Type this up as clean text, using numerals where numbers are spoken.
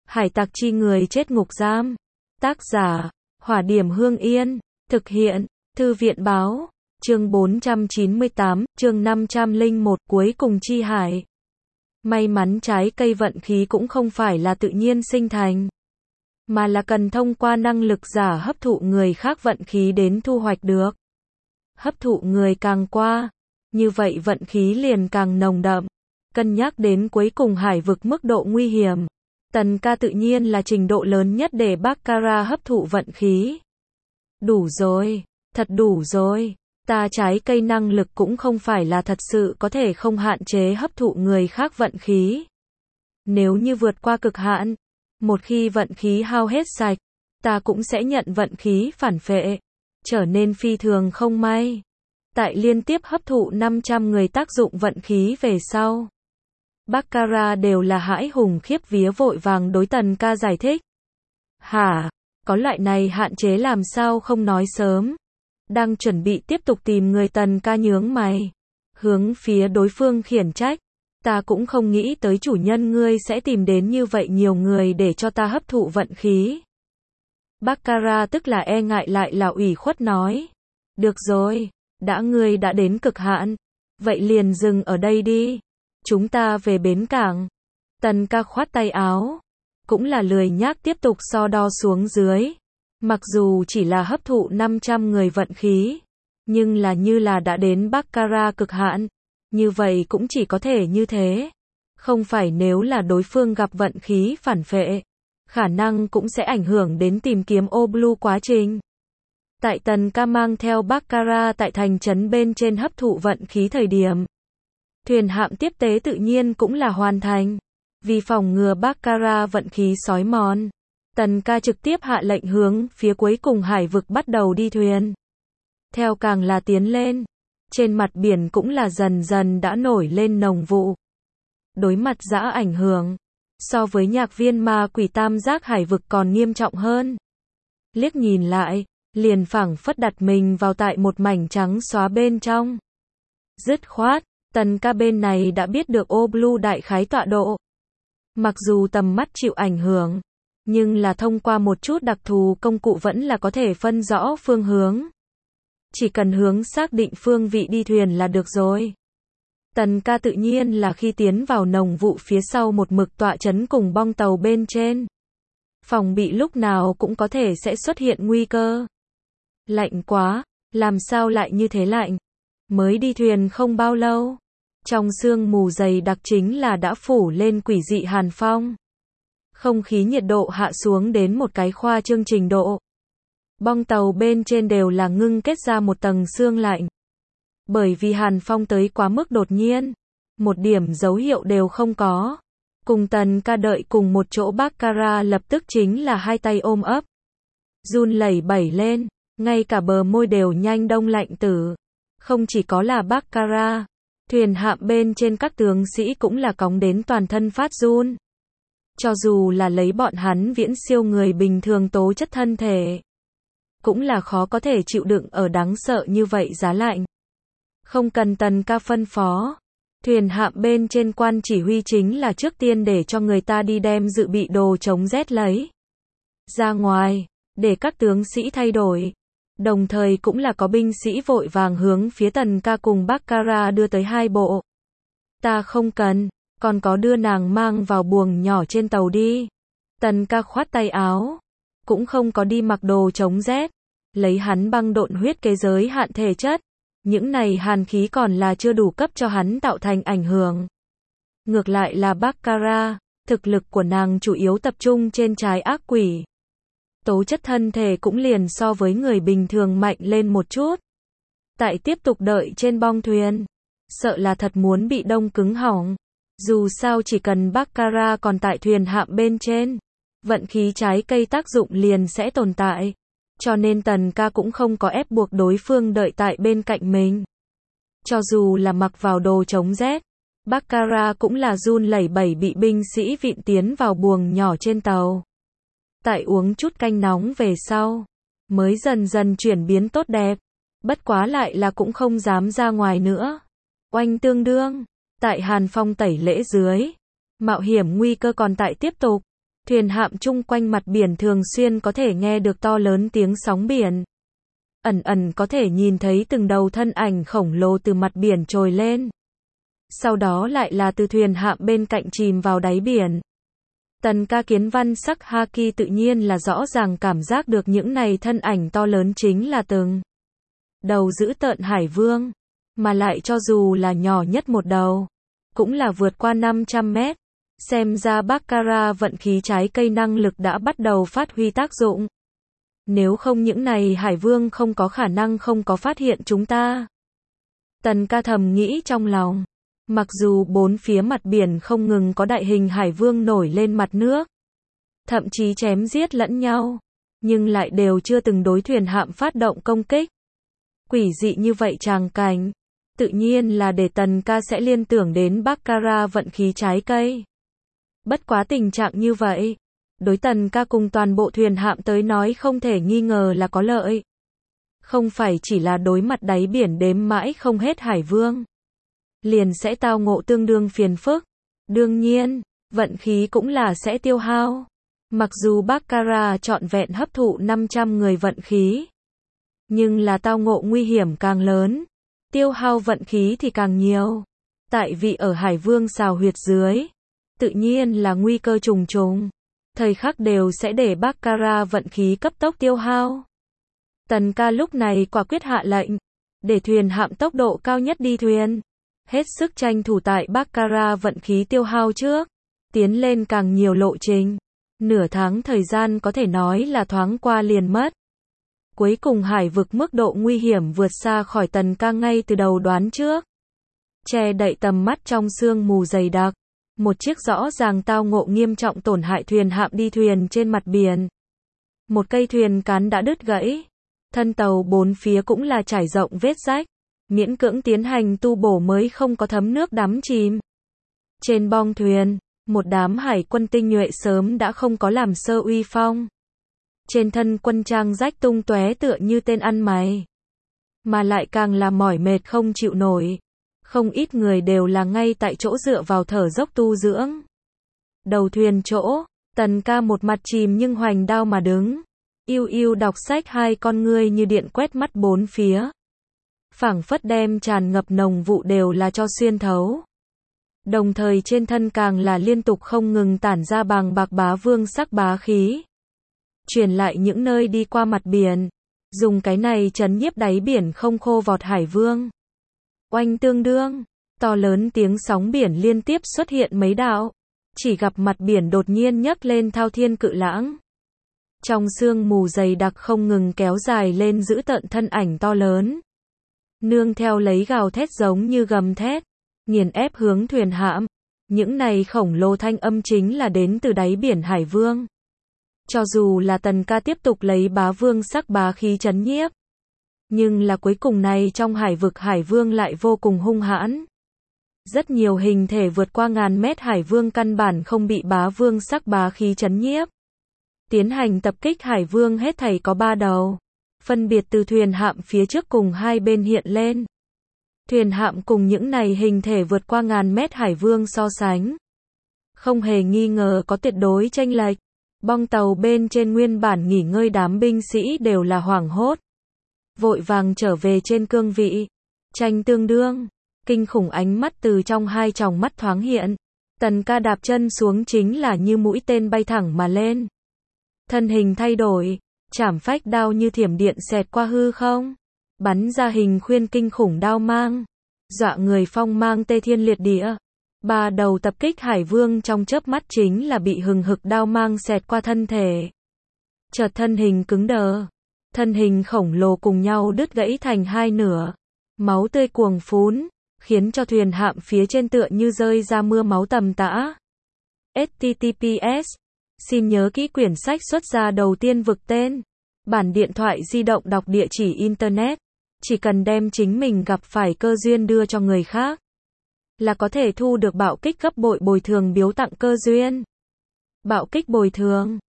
Hải tặc chi người chết ngục giam. Tác giả, Hỏa Điểm Hương Yên. Thực hiện, Thư viện báo. Chương 498, chương 501, cuối cùng chi hải. May mắn trái cây vận khí cũng không phải là tự nhiên sinh thành, mà là cần thông qua năng lực giả hấp thụ người khác vận khí đến thu hoạch được. Hấp thụ người càng qua, như vậy vận khí liền càng nồng đậm. Cân nhắc đến cuối cùng hải vực mức độ nguy hiểm, Tần Ca tự nhiên là trình độ lớn nhất để Baccarat hấp thụ vận khí. Đủ rồi, thật đủ rồi. Ta trái cây năng lực cũng không phải là thật sự có thể không hạn chế hấp thụ người khác vận khí. Nếu như vượt qua cực hạn, một khi vận khí hao hết sạch, ta cũng sẽ nhận vận khí phản phệ, trở nên phi thường không may. Tại liên tiếp hấp thụ 500 người tác dụng vận khí về sau, Baccarat đều là hãi hùng khiếp vía vội vàng đối Tần Ca giải thích. Hả, có loại này hạn chế làm sao không nói sớm? Đang chuẩn bị tiếp tục tìm người, Tần Ca nhướng mày, hướng phía đối phương khiển trách. Ta cũng không nghĩ tới chủ nhân ngươi sẽ tìm đến như vậy nhiều người để cho ta hấp thụ vận khí. Baccarat tức là e ngại lại là ủy khuất nói. Được rồi, ngươi đã đến cực hạn, vậy liền dừng ở đây đi. Chúng ta về bến cảng. Tần Ca khoát tay áo, cũng là lười nhác tiếp tục so đo xuống dưới. Mặc dù chỉ là hấp thụ 500 người vận khí, nhưng là như là đã đến Baccarat cực hạn. Như vậy cũng chỉ có thể như thế. Không phải nếu là đối phương gặp vận khí phản phệ, khả năng cũng sẽ ảnh hưởng đến tìm kiếm Oblu quá trình. Tại Tần Ca mang theo Baccarat tại thành trấn bên trên hấp thụ vận khí thời điểm, thuyền hạm tiếp tế tự nhiên cũng là hoàn thành. Vì phòng ngừa Baccarat vận khí xói mòn, Tần Ca trực tiếp hạ lệnh hướng phía cuối cùng hải vực bắt đầu đi thuyền. Theo càng là tiến lên, trên mặt biển cũng là dần dần đã nổi lên nồng vụ. Đối mặt dã ảnh hưởng, so với nhạc viên ma quỷ tam giác hải vực còn nghiêm trọng hơn. Liếc nhìn lại, liền phảng phất đặt mình vào tại một mảnh trắng xóa bên trong. Dứt khoát, Tần Ca bên này đã biết được Oblu đại khái tọa độ. Mặc dù tầm mắt chịu ảnh hưởng, nhưng là thông qua một chút đặc thù công cụ vẫn là có thể phân rõ phương hướng. Chỉ cần hướng xác định phương vị đi thuyền là được rồi. Tần Ca tự nhiên là khi tiến vào nồng vụ phía sau một mực tọa trấn cùng bong tàu bên trên. Phòng bị lúc nào cũng có thể sẽ xuất hiện nguy cơ. Lạnh quá, làm sao lại như thế lạnh? Mới đi thuyền không bao lâu, trong sương mù dày đặc chính là đã phủ lên quỷ dị hàn phong. Không khí nhiệt độ hạ xuống đến một cái khoa trương trình độ. Bong tàu bên trên đều là ngưng kết ra một tầng sương lạnh. Bởi vì hàn phong tới quá mức đột nhiên, một điểm dấu hiệu đều không có. Cùng Tần Ca đợi cùng một chỗ, Baccarat lập tức chính là hai tay ôm ấp, run lẩy bẩy lên, ngay cả bờ môi đều nhanh đông lạnh tử. Không chỉ có là Baccarat, thuyền hạm bên trên các tướng sĩ cũng là cóng đến toàn thân phát run. Cho dù là lấy bọn hắn viễn siêu người bình thường tố chất thân thể, cũng là khó có thể chịu đựng ở đáng sợ như vậy giá lạnh. Không cần Tần Ca phân phó, thuyền hạm bên trên quan chỉ huy chính là trước tiên để cho người ta đi đem dự bị đồ chống rét lấy ra ngoài, để các tướng sĩ thay đổi. Đồng thời cũng là có binh sĩ vội vàng hướng phía Tần Ca cùng Baccarat đưa tới hai bộ. Ta không cần, còn có đưa nàng mang vào buồng nhỏ trên tàu đi. Tần Ca khoát tay áo, cũng không có đi mặc đồ chống rét. Lấy hắn băng độn huyết kế giới hạn thể chất, những này hàn khí còn là chưa đủ cấp cho hắn tạo thành ảnh hưởng. Ngược lại là Baccarat, thực lực của nàng chủ yếu tập trung trên trái ác quỷ. Tố chất thân thể cũng liền so với người bình thường mạnh lên một chút. Tại tiếp tục đợi trên bong thuyền, sợ là thật muốn bị đông cứng hỏng. Dù sao chỉ cần Baccarat còn tại thuyền hạm bên trên, vận khí trái cây tác dụng liền sẽ tồn tại. Cho nên Tần Ca cũng không có ép buộc đối phương đợi tại bên cạnh mình. Cho dù là mặc vào đồ chống rét, Baccarat cũng là run lẩy bẩy bị binh sĩ vịn tiến vào buồng nhỏ trên tàu. Tại uống chút canh nóng về sau, mới dần dần chuyển biến tốt đẹp. Bất quá lại là cũng không dám ra ngoài nữa. Oanh tương đương, tại hàn phong tẩy lễ dưới, mạo hiểm nguy cơ còn tại tiếp tục. Thuyền hạm chung quanh mặt biển thường xuyên có thể nghe được to lớn tiếng sóng biển. Ẩn ẩn có thể nhìn thấy từng đầu thân ảnh khổng lồ từ mặt biển trồi lên. Sau đó lại là từ thuyền hạm bên cạnh chìm vào đáy biển. Tần ca kiến văn sắc haki tự nhiên là rõ ràng cảm giác được những này thân ảnh to lớn chính là từng đầu dữ tợn hải vương. Mà lại cho dù là nhỏ nhất một đầu, cũng là vượt qua 500 mét. Xem ra Baccarat vận khí trái cây năng lực đã bắt đầu phát huy tác dụng. Nếu không những này hải vương không có khả năng không có phát hiện chúng ta. Tần ca thầm nghĩ trong lòng. Mặc dù bốn phía mặt biển không ngừng có đại hình hải vương nổi lên mặt nước, thậm chí chém giết lẫn nhau, nhưng lại đều chưa từng đối thuyền hạm phát động công kích. Quỷ dị như vậy tràng cảnh, tự nhiên là để tần ca sẽ liên tưởng đến Baccarat vận khí trái cây. Bất quá tình trạng như vậy, đối tần ca cùng toàn bộ thuyền hạm tới nói không thể nghi ngờ là có lợi. Không phải chỉ là đối mặt đáy biển đếm mãi không hết hải vương, liền sẽ tao ngộ tương đương phiền phức. Đương nhiên, vận khí cũng là sẽ tiêu hao. Mặc dù Baccarat trọn vẹn hấp thụ 500 người vận khí, nhưng là tao ngộ nguy hiểm càng lớn, tiêu hao vận khí thì càng nhiều. Tại vì ở hải vương xào huyệt dưới, tự nhiên là nguy cơ trùng trùng. Thời khắc đều sẽ để Baccarat vận khí cấp tốc tiêu hao. Tần ca lúc này quả quyết hạ lệnh, để thuyền hạm tốc độ cao nhất đi thuyền. Hết sức tranh thủ tại Baccarat vận khí tiêu hao trước, tiến lên càng nhiều lộ trình. Nửa tháng thời gian có thể nói là thoáng qua liền mất. Cuối cùng hải vực mức độ nguy hiểm vượt xa khỏi tần ca ngay từ đầu đoán trước. Che đậy tầm mắt trong sương mù dày đặc. Một chiếc rõ ràng tao ngộ nghiêm trọng tổn hại thuyền hạm đi thuyền trên mặt biển. Một cây thuyền cán đã đứt gãy. Thân tàu bốn phía cũng là trải rộng vết rách. Miễn cưỡng tiến hành tu bổ mới không có thấm nước đắm chìm. Trên bong thuyền, một đám hải quân tinh nhuệ sớm đã không có làm sơ uy phong. Trên thân quân trang rách tung tóe tựa như tên ăn mày. Mà lại càng là mỏi mệt không chịu nổi. Không ít người đều là ngay tại chỗ dựa vào thở dốc tu dưỡng. Đầu thuyền chỗ, tần ca một mặt chìm nhưng hoành đao mà đứng. Yêu yêu đọc sách, hai con ngươi như điện quét mắt bốn phía. Phảng phất đem tràn ngập nồng vụ đều là cho xuyên thấu. Đồng thời trên thân càng là liên tục không ngừng tản ra bàng bạc bá vương sắc bá khí. Truyền lại những nơi đi qua mặt biển. Dùng cái này trấn nhiếp đáy biển không khô vọt hải vương. Oanh tương đương, to lớn tiếng sóng biển liên tiếp xuất hiện mấy đạo. Chỉ gặp mặt biển đột nhiên nhấc lên thao thiên cự lãng. Trong sương mù dày đặc không ngừng kéo dài lên giữ tận thân ảnh to lớn. Nương theo lấy gào thét giống như gầm thét, nghiền ép hướng thuyền hạm. Những này khổng lồ thanh âm chính là đến từ đáy biển hải vương. Cho dù là tần ca tiếp tục lấy bá vương sắc bá khí trấn nhiếp, nhưng là cuối cùng này trong hải vực hải vương lại vô cùng hung hãn. Rất nhiều hình thể vượt qua ngàn mét hải vương căn bản không bị bá vương sắc bá khí trấn nhiếp. Tiến hành tập kích hải vương hết thảy có 3 đầu. Phân biệt từ thuyền hạm phía trước cùng hai bên hiện lên. Thuyền hạm cùng những này hình thể vượt qua ngàn mét hải vương so sánh. Không hề nghi ngờ có tuyệt đối chênh lệch. Bong tàu bên trên nguyên bản nghỉ ngơi đám binh sĩ đều là hoảng hốt. Vội vàng trở về trên cương vị. Tranh tương đương. Kinh khủng ánh mắt từ trong hai tròng mắt thoáng hiện. Tần ca đạp chân xuống chính là như mũi tên bay thẳng mà lên. Thân hình thay đổi. Chảm phách đao như thiểm điện xẹt qua hư không. Bắn ra hình khuyên kinh khủng đao mang. Dọa người phong mang tê thiên liệt địa. 3 đầu tập kích hải vương trong chớp mắt chính là bị hừng hực đao mang xẹt qua thân thể. Chợt thân hình cứng đờ. Thân hình khổng lồ cùng nhau đứt gãy thành hai nửa. Máu tươi cuồng phún, khiến cho thuyền hạm phía trên tựa như rơi ra mưa máu tầm tã. https. Xin nhớ kỹ quyển sách xuất ra đầu tiên vực tên. Bản điện thoại di động đọc địa chỉ internet. Chỉ cần đem chính mình gặp phải cơ duyên đưa cho người khác, là có thể thu được bạo kích gấp bội bồi thường biếu tặng cơ duyên. Bạo kích bồi thường.